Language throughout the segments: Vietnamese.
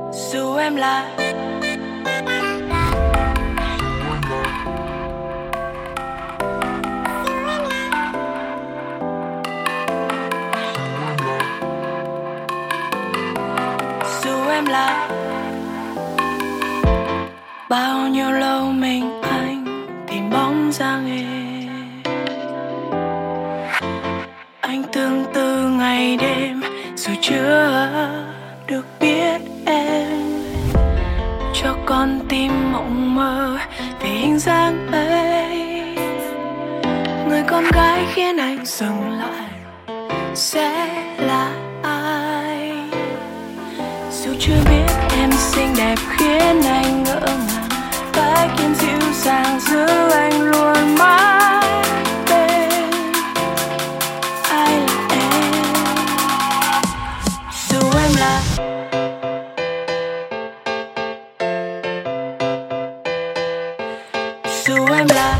Dù em là dù em là bao nhiêu lâu mình anh tìm bóng dáng em, anh tương tư ngày đêm dù chưa được biết em, cho con tim mộng mơ về hình dáng ấy. Người con gái khiến anh dừng lại sẽ là ai? Dù chưa biết em xinh đẹp khiến anh ngỡ ngàng, cách em dịu dàng giữ anh luôn mãi bên. Ai là em? Dù em là dù em là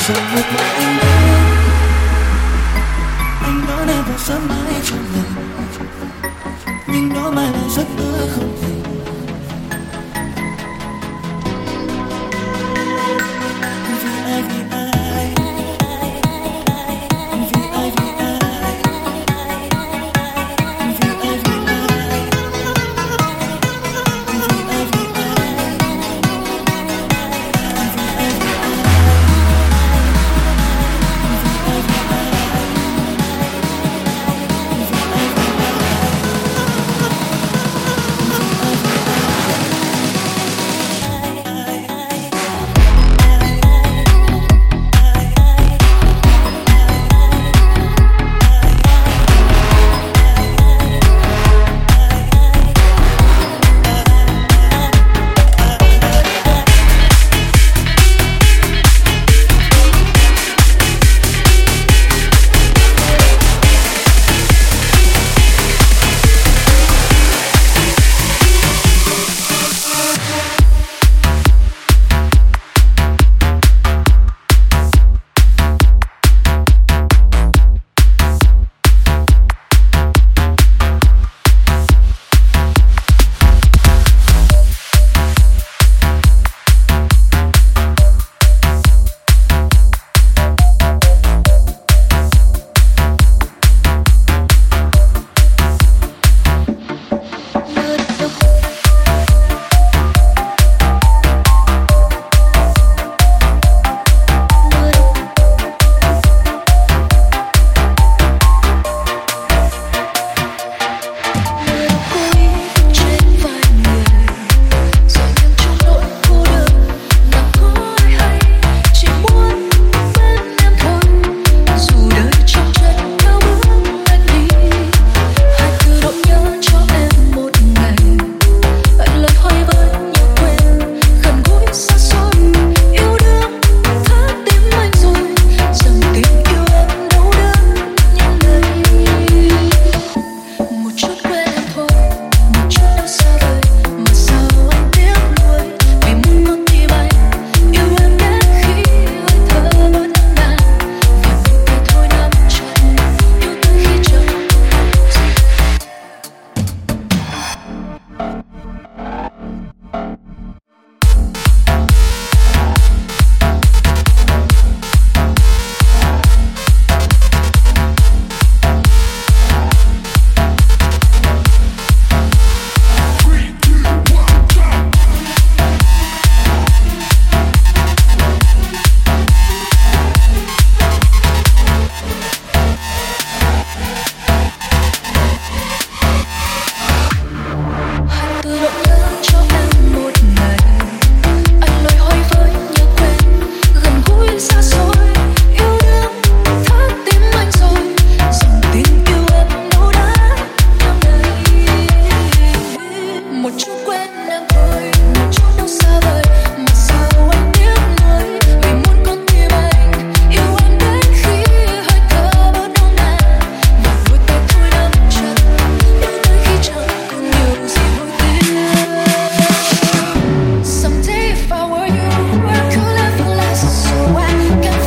Rồi một ngày anh đón em vào sớm mai trong lòng, nhưng đó mãi là giấc mơ không thể. Vì ai, vì ai, vì ai, vì ai, vì ai, vì ai, vì ai, vì I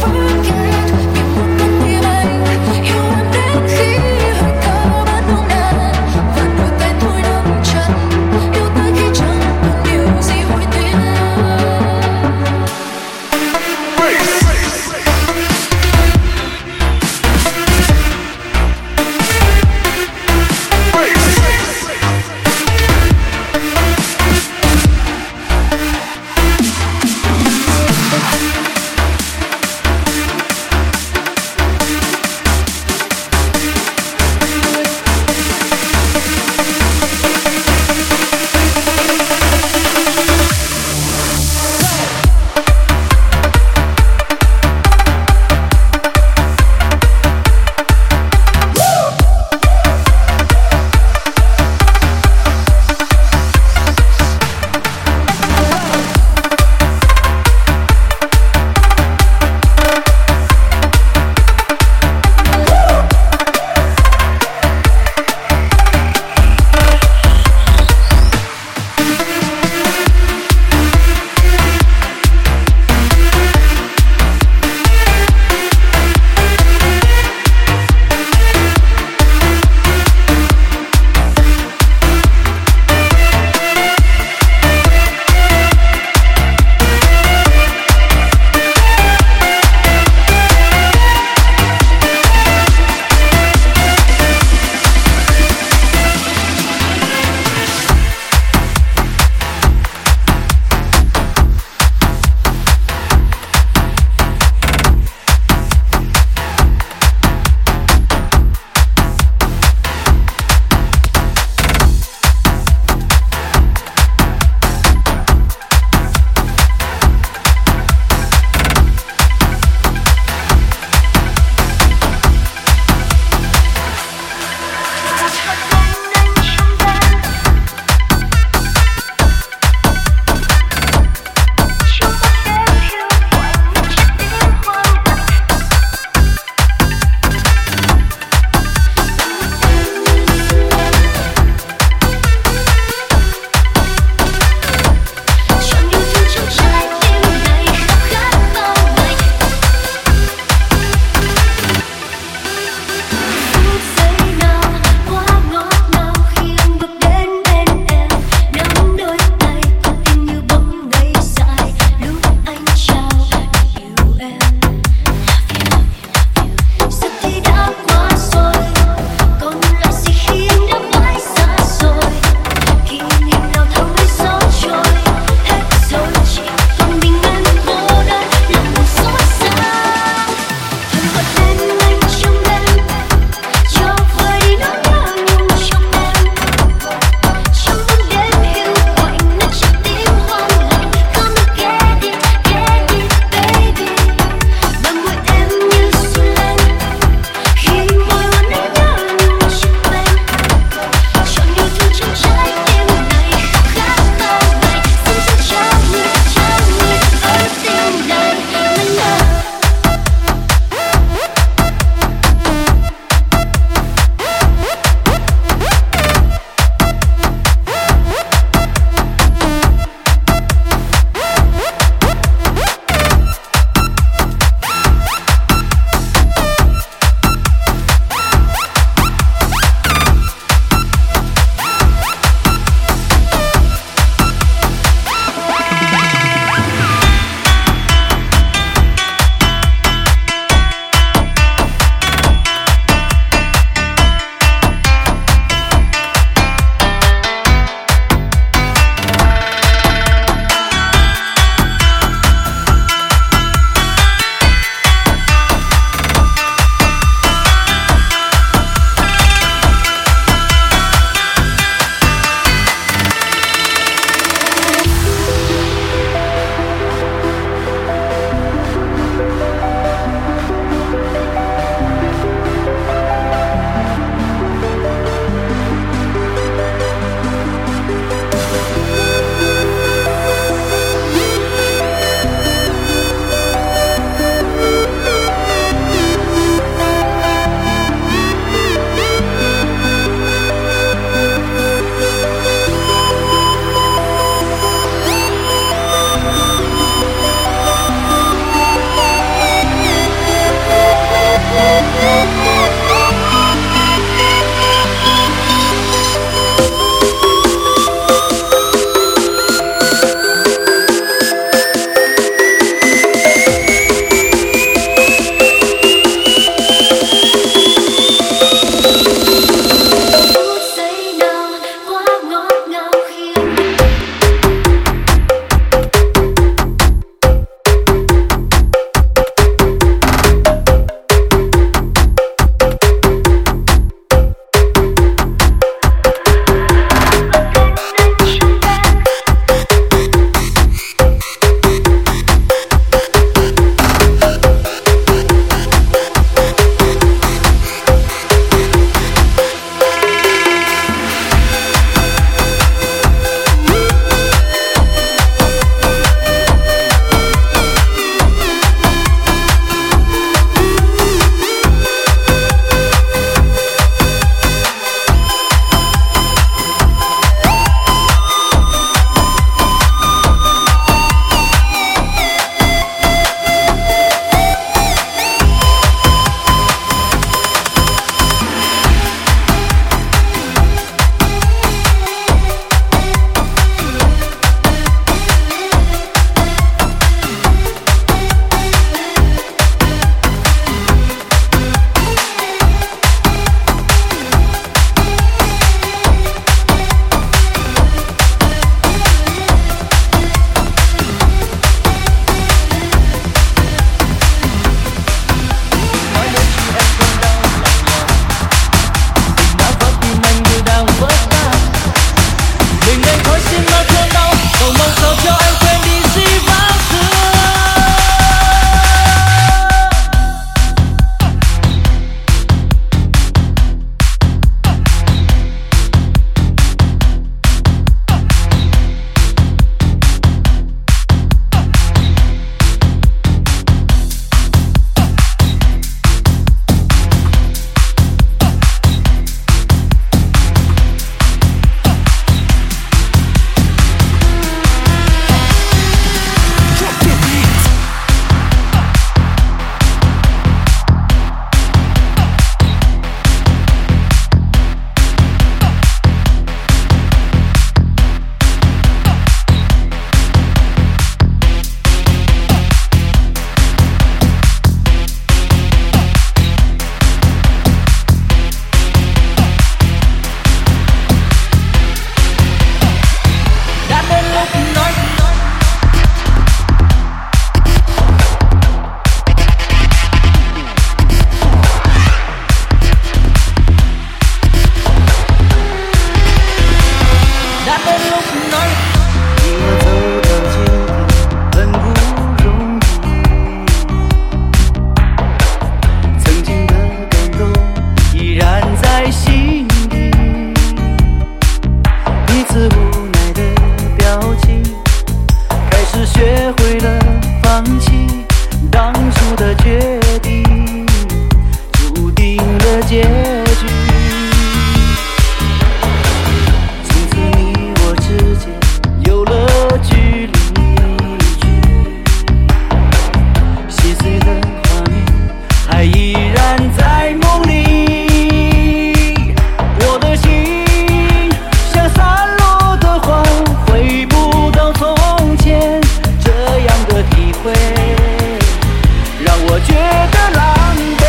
觉得狼狈。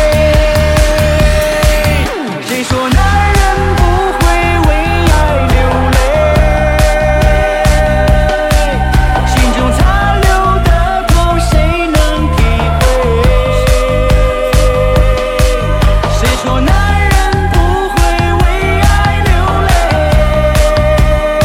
谁说男人不会为爱流泪？心中残留的痛，谁能体会？谁说男人不会为爱流泪？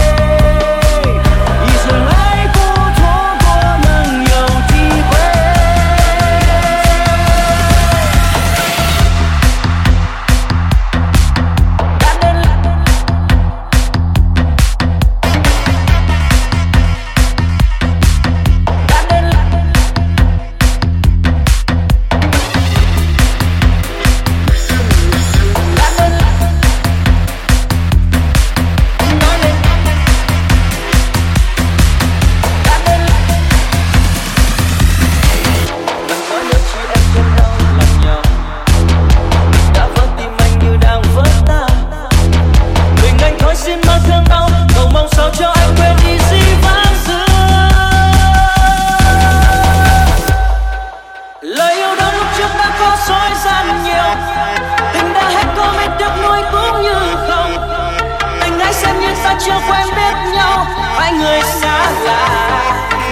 一生爱过错过，能有机会？Chưa quen biết nhau, hai người xa lạ.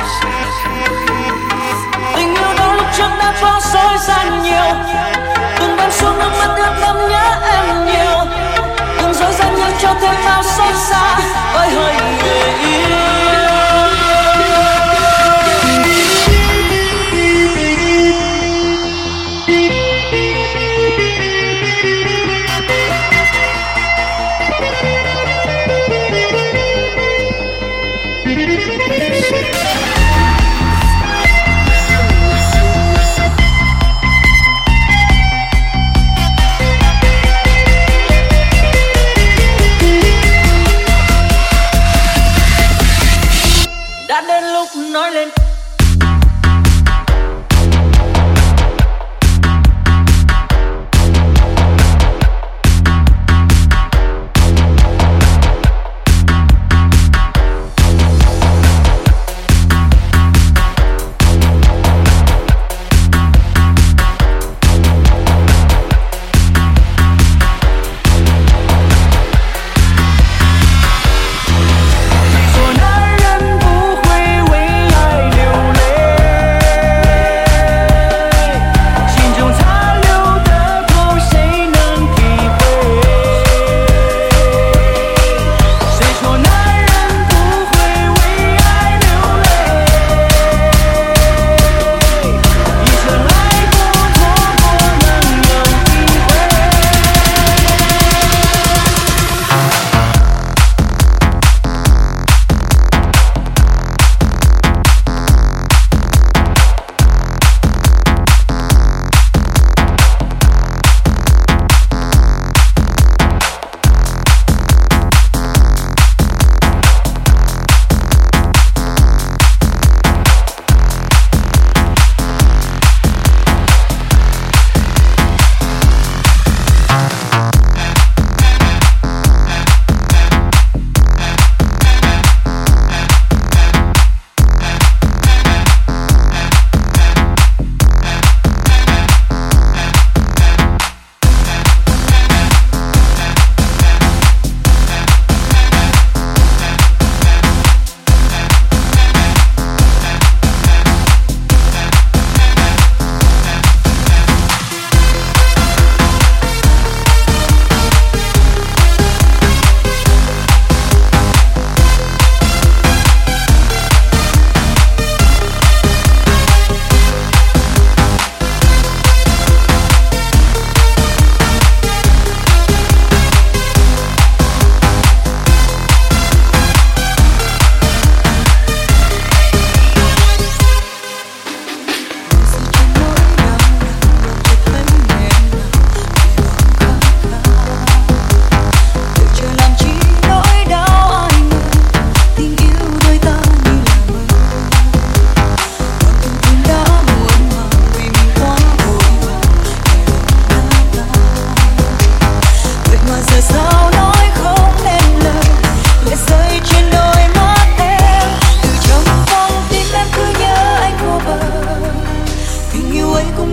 Tình yêu đó lúc trước đã có dối gian nhiều. Từng đêm xuống nước mắt ướt đẫm nhớ em nhiều. Từng dối gian nhiều cho thêm bao xót xa. Ôi hỡi người yêu.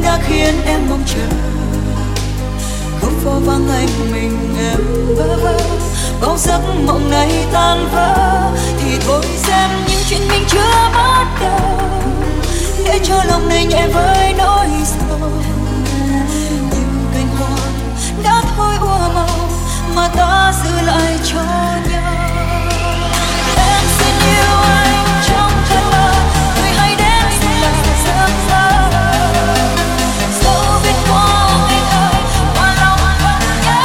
đã khiến em mong chờ. Góc phố vắng anh mình em bơ vơ, bao giấc mộng này tan vỡ. Thì thôi xem những chuyện mình chưa bắt đầu, để cho lòng này nhẹ với nỗi sầu. Những cành hoa đã thôi úa màu, mà ta giữ lại cho nhau. Em xin yêu anh trong cơn mơ, người hãy đến là giấc mơ. Dẫu biết có ngày thời mà lòng vẫn nhớ.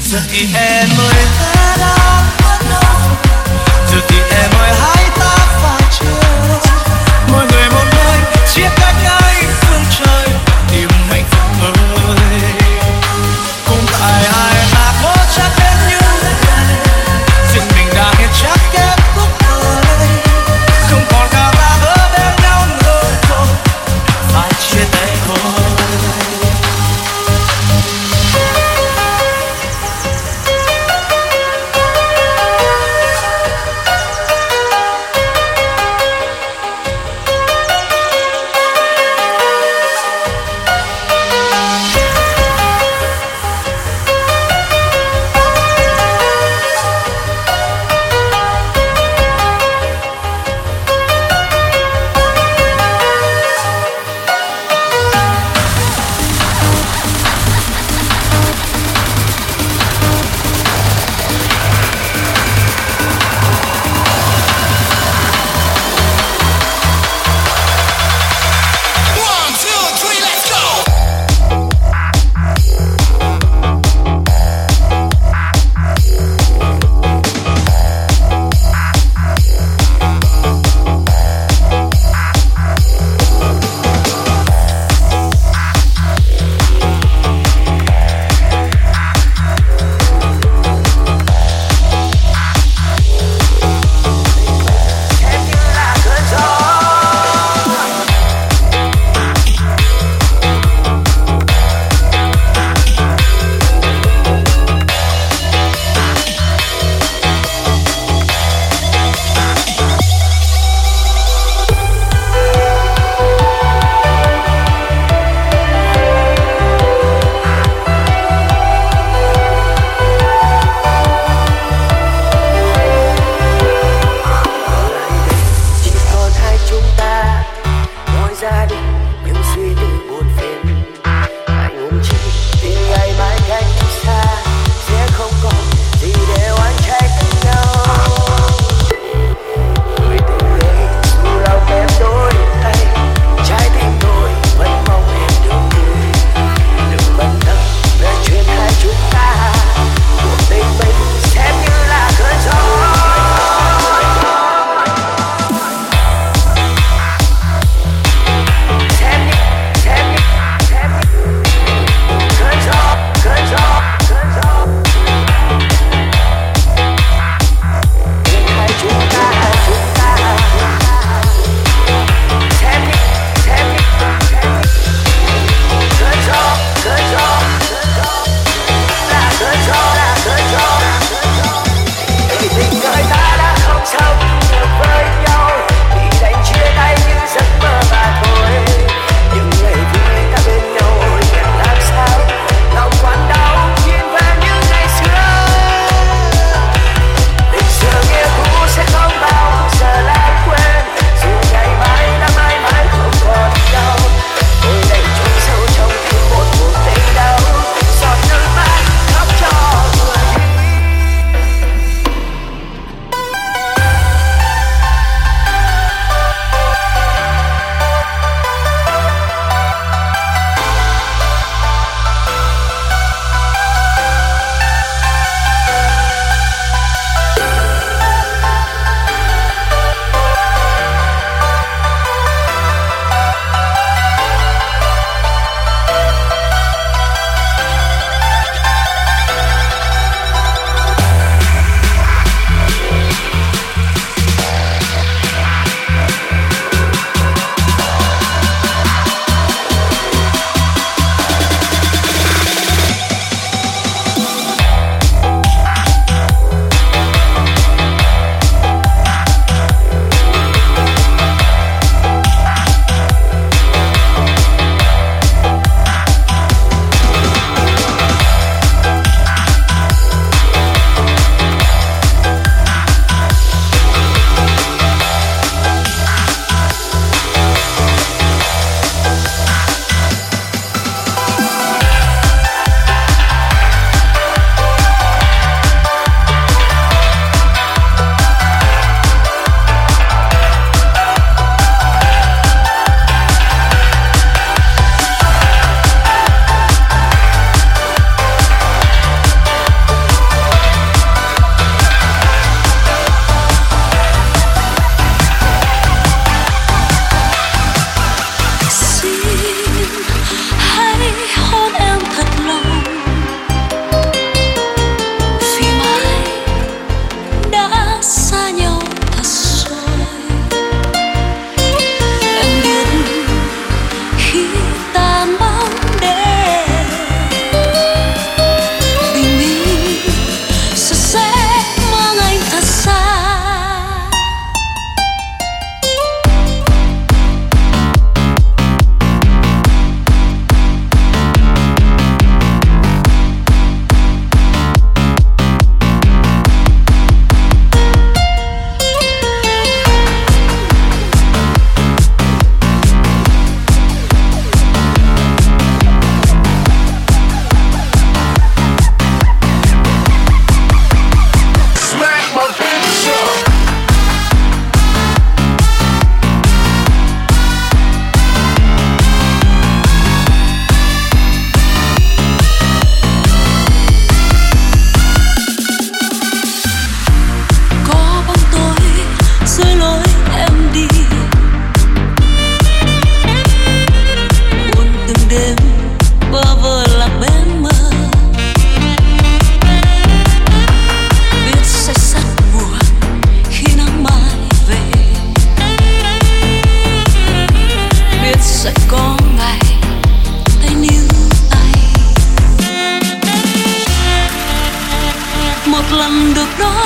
giờ thì em ơi thế đã giờ thì em ơi hãy ta phải chia mỗi người một nơi chia cách ai phương trời tìm hạnh phúc mới cũng tại hai ta có chắc đến như vậy chuyện mình đã hết chắc kết thúc ở đây không còn cả ta ở bên nhau nữa thôi phải chia tay thôi.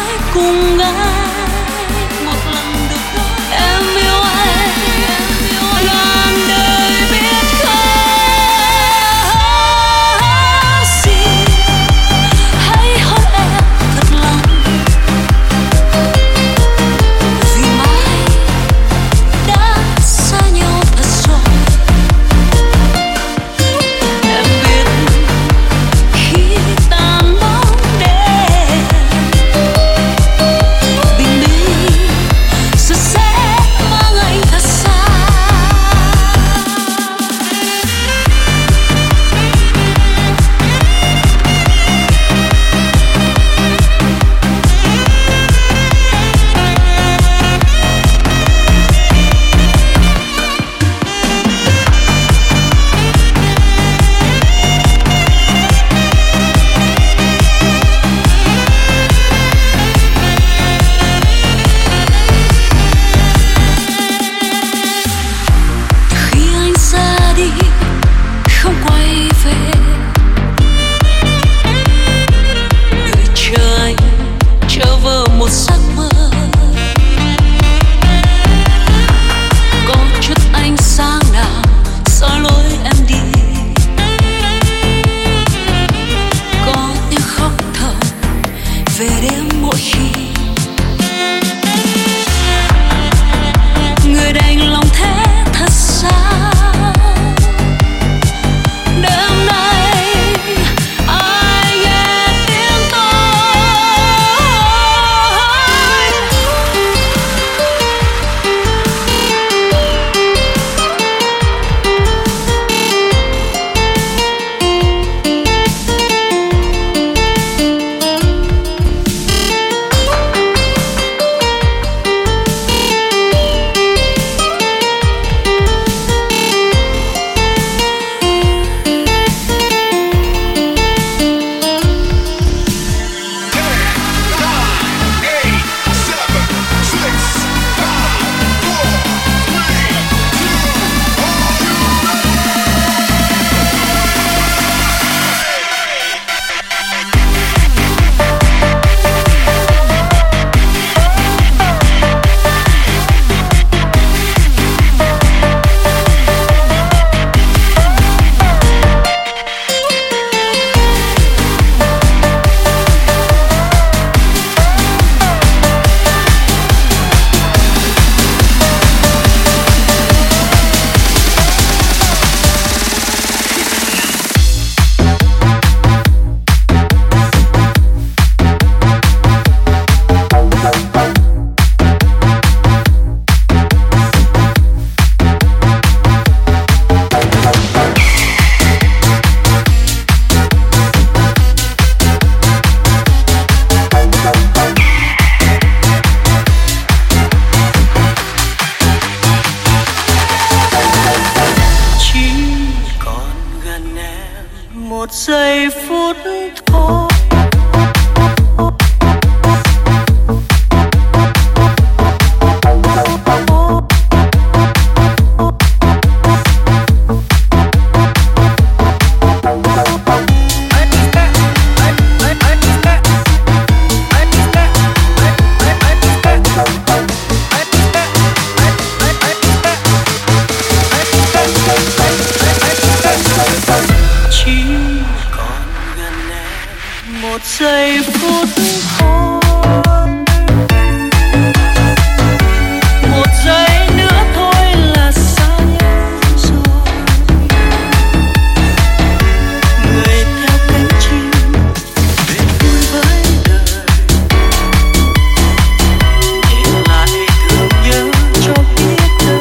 mãi cùng ai một lần được nói em yêu anh ngàn đời biết không. Xin hãy hôn em thật lòng vì mãi đã xa nhau thật rồi. Em biết khi tàn bóng đêm bình minh rồi sẽ mang anh thật xa. Khi anh ra đi không quay về, đợi chờ anh trở vờ một giấc mơ. Có chút ánh sáng nào soi lối em đi, có tiếng khóc thầm về đêm mỗi khi người đành lòng thế thật sao. Đêm nay ai nghe tiếng tôi chỉ còn gần em một giây phút thôi. Chỉ còn gần em một giây phút thôi, một giây nữa thôi là xa nhau rồi. Người theo cánh chim về vui với đời, để lại thương nhớ cho biết đơn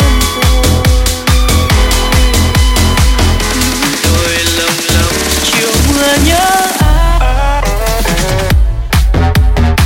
rồi lồng lộng chiều mưa nhớ ai.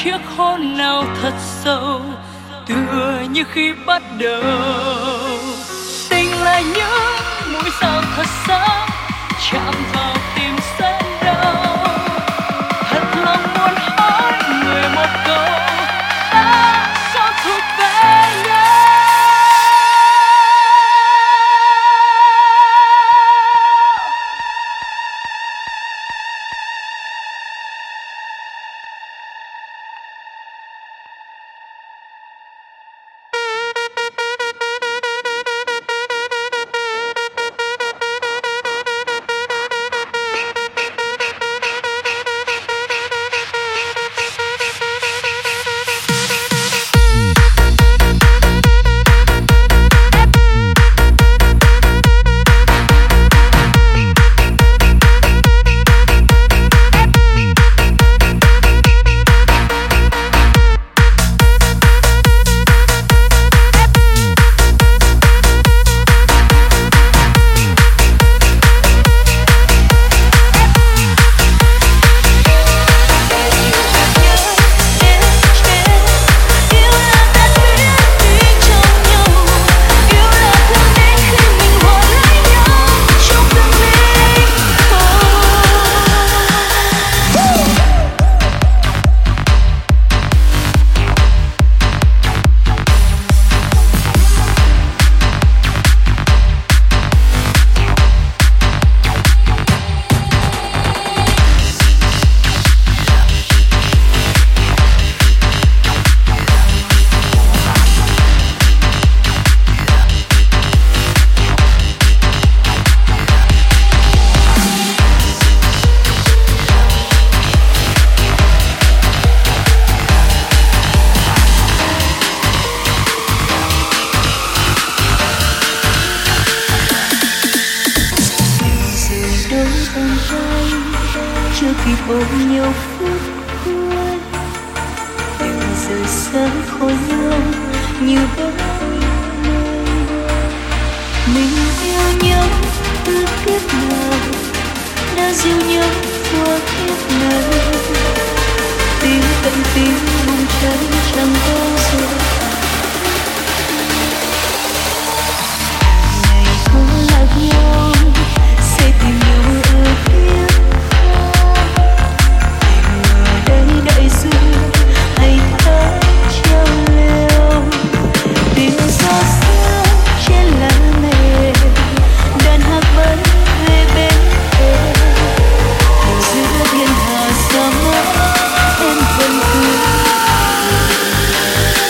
chiếc hôn nào thật sâu, tựa như khi bắt đầu. Tình là những mũi sao thật sáng chạm vào tim rất đau. Thật lòng muốn hỏi người một câu, ta sao thuộc về nhau. Hãy subscribe cho kênh Ghiền Mì Gõ để không bỏ lỡ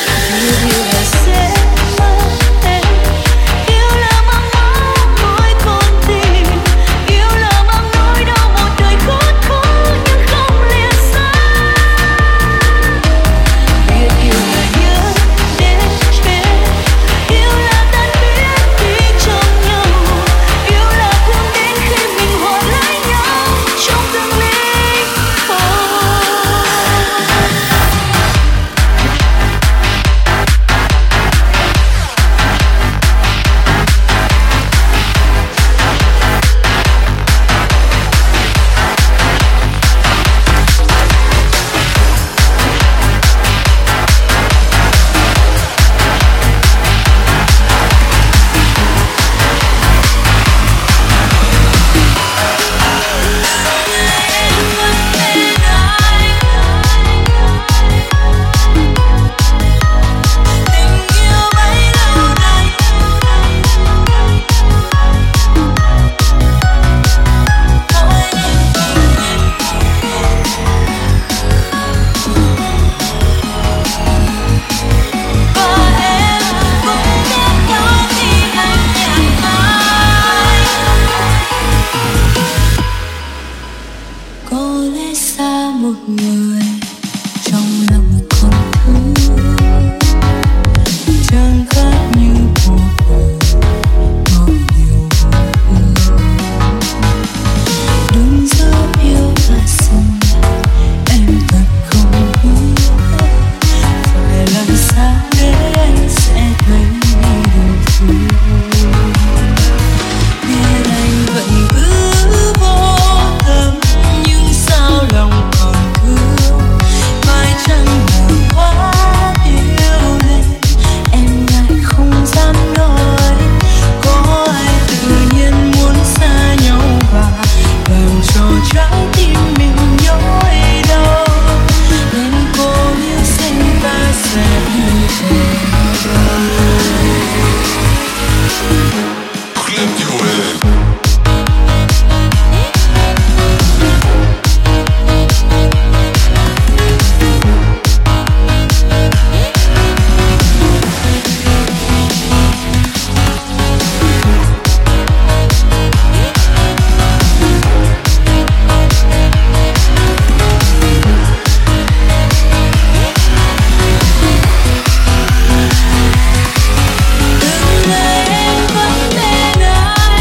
Từng ngày em vẫn bên anh.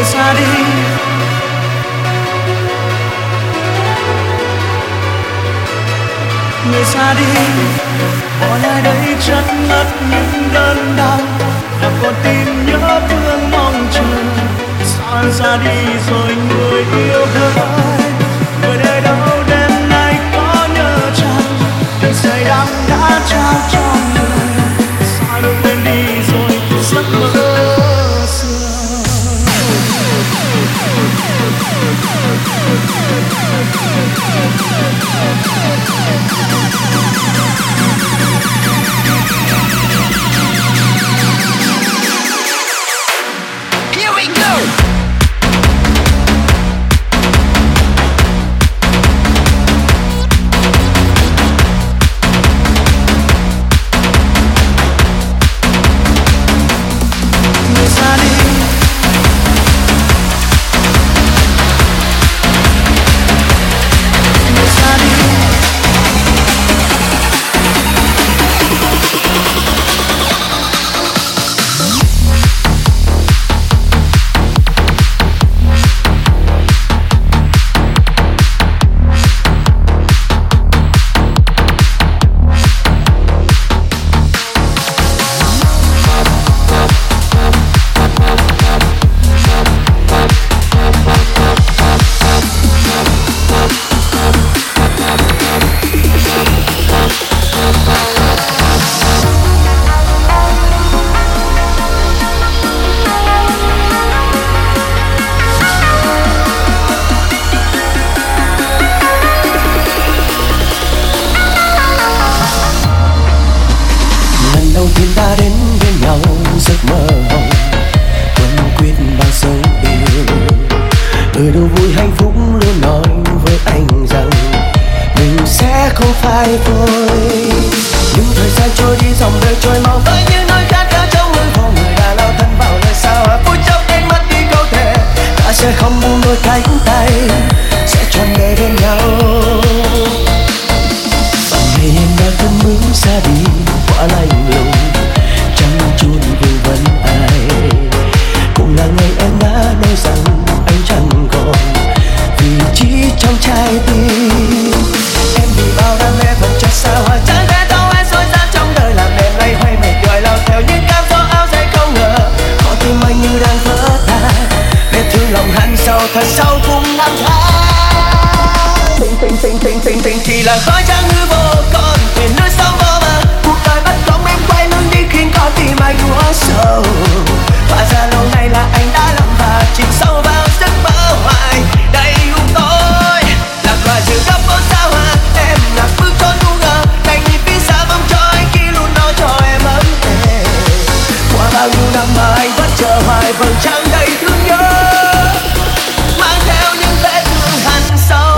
xa đi. Người xa đi, bỏ lại đây chất ngất những đớn đau, và con tim nhớ thương mong chờ. Xa ra đi rồi người yêu ơi, người đây đâu đêm nay có nhớ chăng? Tình say đắm đã trao cho người, xa được quên đi rồi giấc mơ xưa. Here we go! Người xa đi, người xa đi. Lần đầu tiên ta đến với nhau giấc mơ hồng, quên quyết bao dấu yêu. Ở đâu vui hạnh phúc luôn nói với anh rằng mình sẽ không phai thôi. Nhưng thời gian trôi đi, dòng đời trôi mau tới những nơi khác đã trong lưng phòng người đã lao thân vào lời sao hòa phút chốc đánh mất đi câu thề. Ta sẽ không buông đôi cánh tay, sẽ trọn đời bên nhau. Ngày em đã thân bước xa đi, quá lạnh lùng, chẳng chút vương vấn ai. Cũng là ngày em đã nói rằng anh chẳng còn vị trí trong trái tim. Em vì bao đam mê phần chất xa hoa, chẳng thể đâu ai dối gian trong đời, làm đêm nay hoay mệt đòi lao theo những cám dỗ áo dây không ngờ. Có tim anh như đang vỡ tan, vết thương lòng hằn sâu thật sâu cùng năm tháng. Tình chỉ là khói trắng hư vô, còn thuyền nơi sông vô bờ. Cuộc đời bất công em quay lưng đi khiến con tim anh quá sâu. Hóa ra lâu nay là anh đã lầm và chìm sâu vào giấc mơ hoài đầy u tối. Lạc loài giữa góc phố xa hoa, em lạc bước trốn ngu ngơ, đành nhìn phía xa bóng trôi khi luôn nói cho em ấm êm. Qua bao nhiêu năm mà anh vẫn chờ hoài vầng trăng đầy thương nhớ, mang theo những vết thương hằn sâu.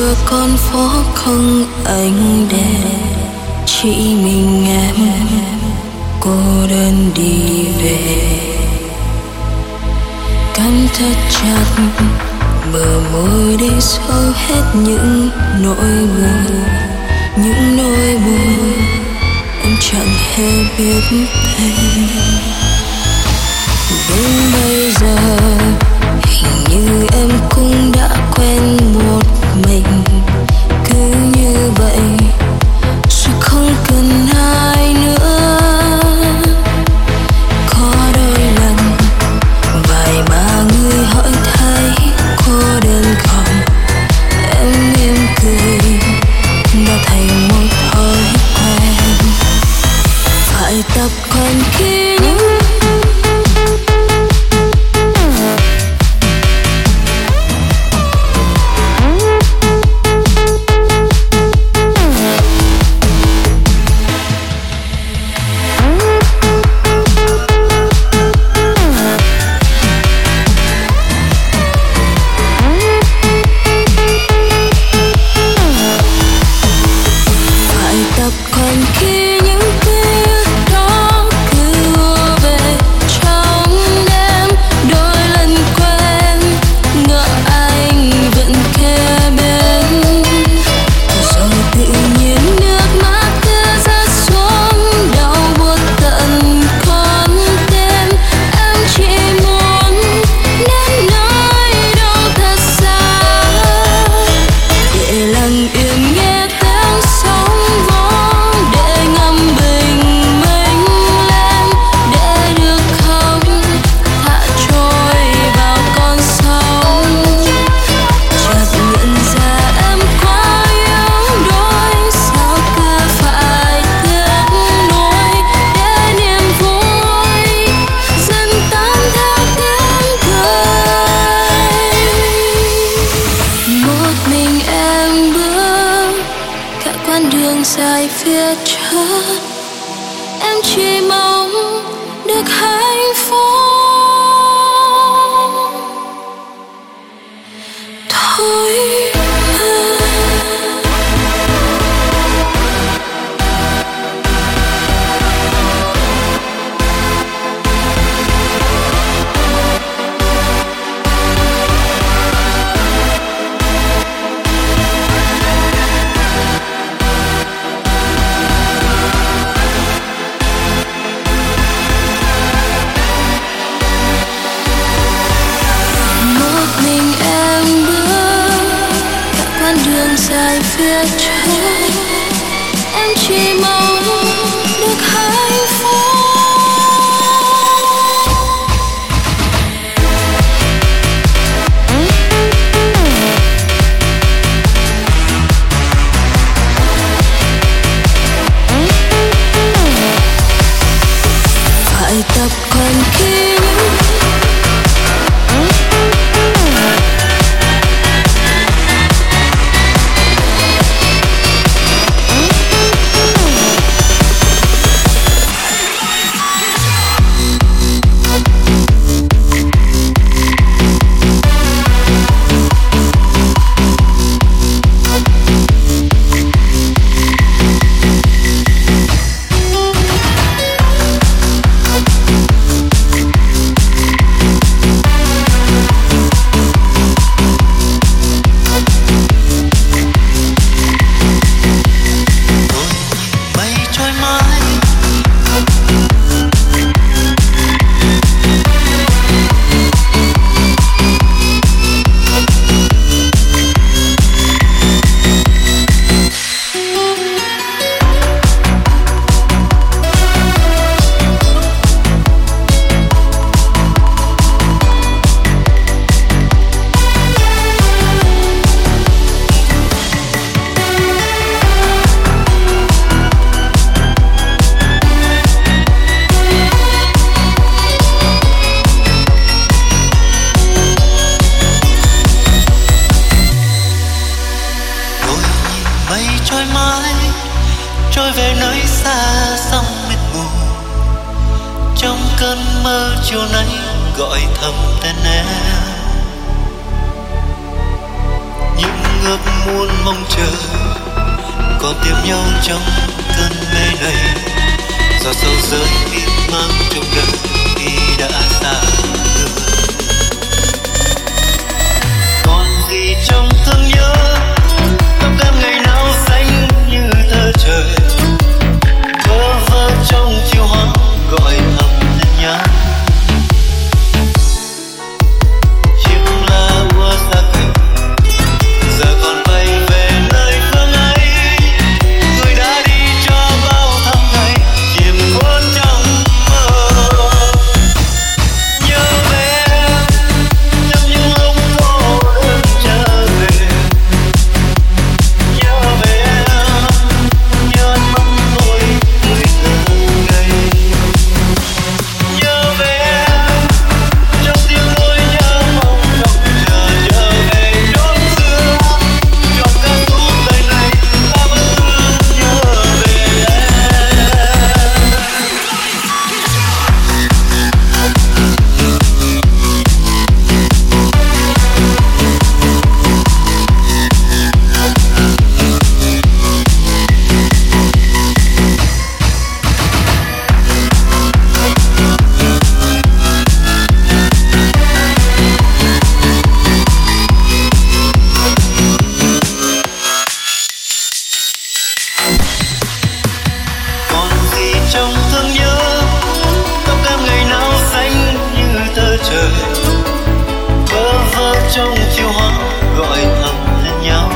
xưa con phố không ánh đèn, chỉ mình em cô đơn đi về. Cắn thật chặt bờ môi để xóa hết những nỗi buồn, những nỗi buồn em chẳng hề biết tên. Đến bây giờ hình như em cũng đã quen một mình, cứ như vậy rồi không cần ai nữa. Có đôi lần vài ba người hỏi thấy cô đơn không, em mỉm cười đã thành một thói quen. Phải tập quen khi những dài phía trước, em chỉ mong được hạnh phúc thôi. Dài phía trước, em chỉ mong được hạnh phúc. Phải tập quen khi trôi về nơi xa sông mịt mù. Trong cơn mơ chiều nay gọi thầm tên em. Những ước muốn mong chờ, còn tìm nhau trong cơn mê này. Giọt sầu rơi mịn mang trong đời khi đã xa người. Còn gì trong thương nhớ, tóc em ngày nào xanh như thơ trời, vơ vơ trong chiều hoa gọi thầm lên nhau. Chiếc lá úa xa cành, giờ còn bay về nơi phương ấy. Người đã đi cho bao tháng ngày chìm khuất trong mơ. Nhớ về em trong những lúc cô đơn trở về. Nhớ về em, nhớ ánh mắt tôi người thơ ngây. Nhớ về em trong tiếng nỗi nhớ mong đợi chờ. Nhớ về chốn xưa trong ca khúc đời này ta vẫn thương. Nhớ về em. Còn gì trong thương nhớ, tóc em ngày nào xanh như thơ trời, vơ vơ trong chiều hoa gọi thầm lên nhau.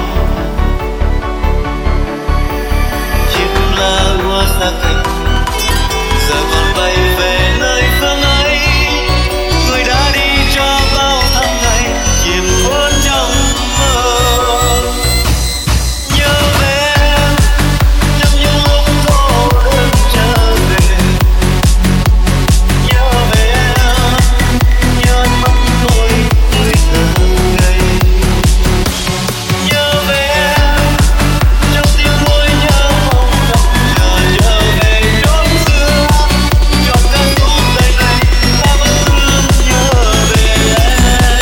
Chiếc lá úa xa cành, giờ còn bay về nơi phương ấy. Người đã đi cho bao tháng ngày chìm khuất trong mơ. Nhớ về em trong những lúc cô đơn trở về. Nhớ về em, nhớ ánh mắt tôi người thơ ngây. Nhớ về em trong tiếng nỗi nhớ mong đợi chờ. Nhớ về chốn xưa trong ca khúc đời này ta vẫn thương. Nhớ về em.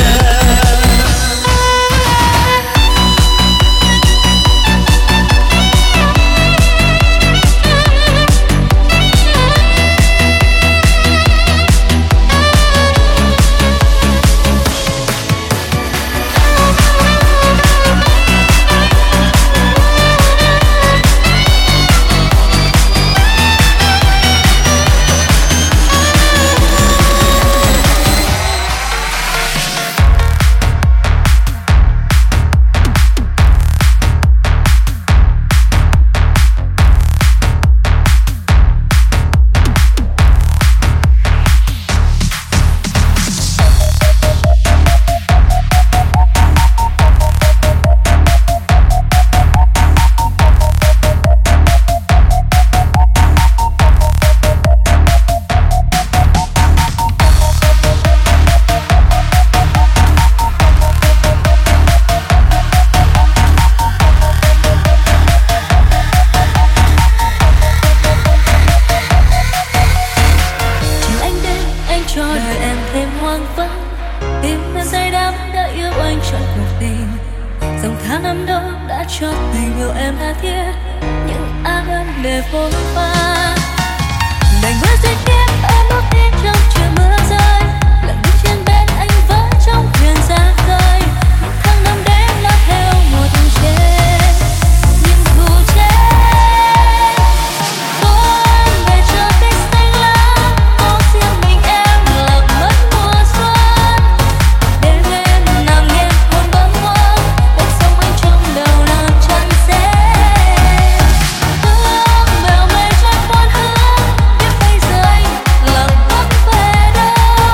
Chiều anh đến anh cho đời em thêm hoang vắng, tim em say đắm đã yêu anh trọn cuộc tình. Dòng tháng năm đó đã cho tình yêu em tha thiết, những áng ân để vội vã. Đành với duyên kiếp em bước đi trong trời mưa rơi, lặng đứng trên bên anh với trong thuyền ra khơi. Những tháng năm đến nó theo một chết, những thù chết. Tôi về cho cây xanh lá, có riêng mình em lạc mất mùa xuân. Đêm em nằm nghe hồn bâng khuâng, cuộc sống anh trong đầu là tràn xe. Ước bèo mây trôi cuốn hướng, biết bây giờ anh lạc mất về đâu.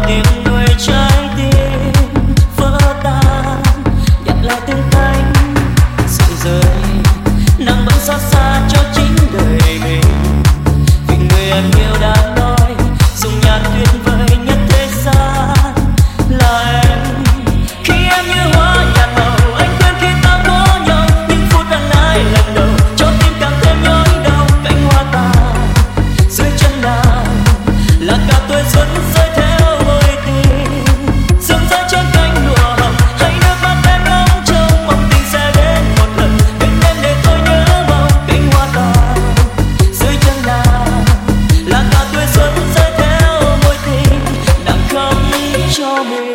tiếng nuôi trái tim vỡ tan, nhặt lại từng cánh sự rơi, nắng vẫn xót xa cho chính đời mình. Vì người em yêu đã nói dùng nhạc tuyệt vời nhất thế gian là em. Khi em như hoa nhạt màu, anh quên khi ta có nhau, những phút ân ái lần đầu cho tim càng thêm nhói đau. Cánh hoa tàn dưới chân nàng là cả tuổi xuân rơi theo môi tình, sương rơi trên cánh lụa hồng, hay nước mắt em ngóng trông mong tình sẽ đến một lần bên em để tôi nhớ mong. Cánh hoa tàn dưới chân nàng là cả tuổi xuân rơi theo môi tình, nàng khóc cho mình.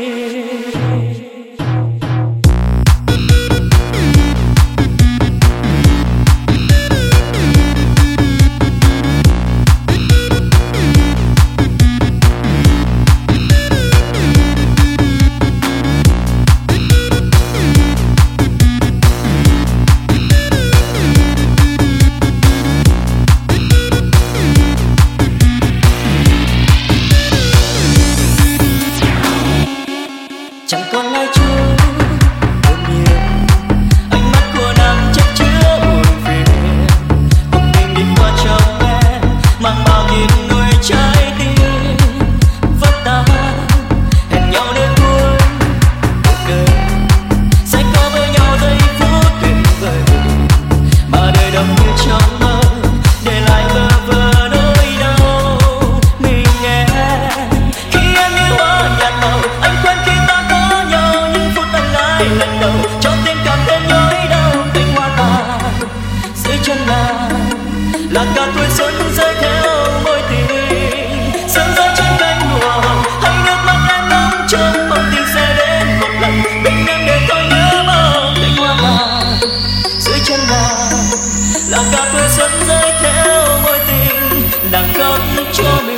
Chẳng còn ai chú hồn nhiên, ánh mắt của nàng chất chứa buồn phiền, cùng mình đi qua trong em mang bao nghìn nuôi trái tim vỡ tan. Hẹn nhau đến cuối cuộc đời sẽ có với nhau giây phút tuyệt vời, mà đời đâu như trong mơ để lại bơ vơ nỗi đau mình nghe. Khi em như hoa nhạt màu, anh quên khi ta có nhau, những phút ân ái lần đầu cho tim cảm thêm nhói đau. Cánh hoa tàn dưới chân nàng là cả tuổi xuân rơi theo môi tình, sương rơi trên cánh lụa hồng, hay nước mắt em ngóng trông mong tình sẽ đến một lần bên em để tôi nhớ mong. Cánh hoa tàn dưới chân nàng là cả tuổi xuân rơi theo môi tình, nàng khóc cho mình.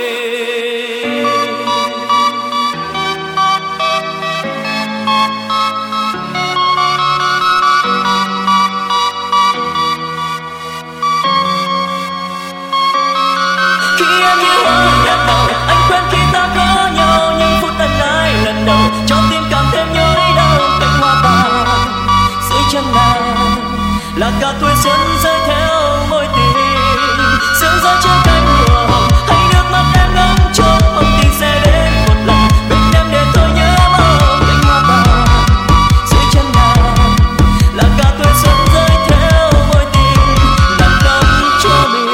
Khi em như hoa nhạt màu, anh quên khi ta có nhau, những phút ân ái lần đầu cho tim cảm thêm nhói đau. Cánh hoa tàn dưới chân nàng là cả tuổi xuân rơi theo môi tình, sương rơi trên cánh lụa hồng, hay nước mắt em ngóng trông mong tình sẽ đến một lần bên em để tôi nhớ mong. Cánh hoa tàn dưới chân nàng là cả tuổi xuân rơi theo môi tình, nàng khóc cho mình.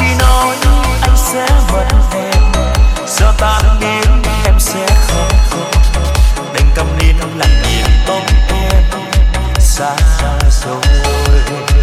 khi nói anh sẽ mất em, giờ tan biến em sẽ không đành cầm nín lặng nhìn bóng em xa rồi.